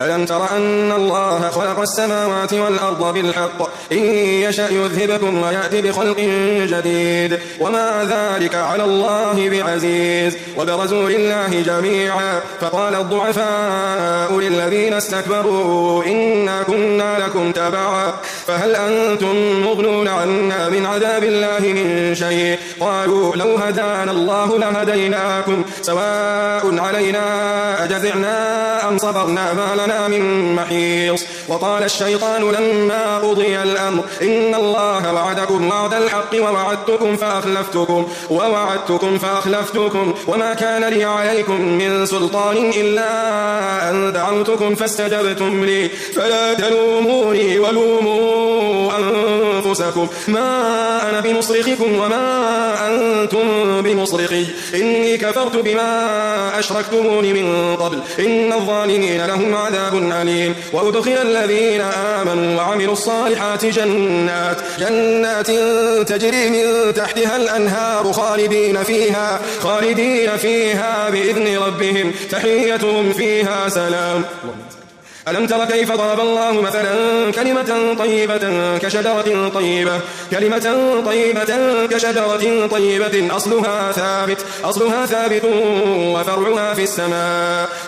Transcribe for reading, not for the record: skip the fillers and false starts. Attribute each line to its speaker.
Speaker 1: ألم تر أن الله خلق السماوات والأرض بالحق إن يشأ يذهبكم ويأتي بخلق جديد وما ذلك على الله بعزيز وبرزوا لله جميعا فقال الضعفاء للذين استكبروا إنا كنا لكم تبعا فهل أنتم مغنون عنا من عذاب الله من شيء قالوا لو هدانا الله لهديناكم سواء علينا أجزعنا أم صبرنا ما لنا من محيص وقال الشيطان لما قضي الأمر إن الله وعدكم وعد الحق ووعدتكم فأخلفتكم وما كان لي عليكم من سلطان إلا أن دعوتكم فاستجبتم لي فلا تلوموني ولوموا أنفسكم ما أنا بمصرخكم وما أنتم بمصرخي إني كفرت بما أشركتمون من قبل إن الظالمين لهم عذاب أليم وأدخل الذين آمنوا وعملوا الصالحات جنات تجري من تحتها الأنهار خالدين فيها بإذن ربهم تحيتهم فيها سلام. ألم تر كيف ضرب الله مثلا كلمة طيبة كشجرة طيبة أصلها ثابت وفرعها في السماء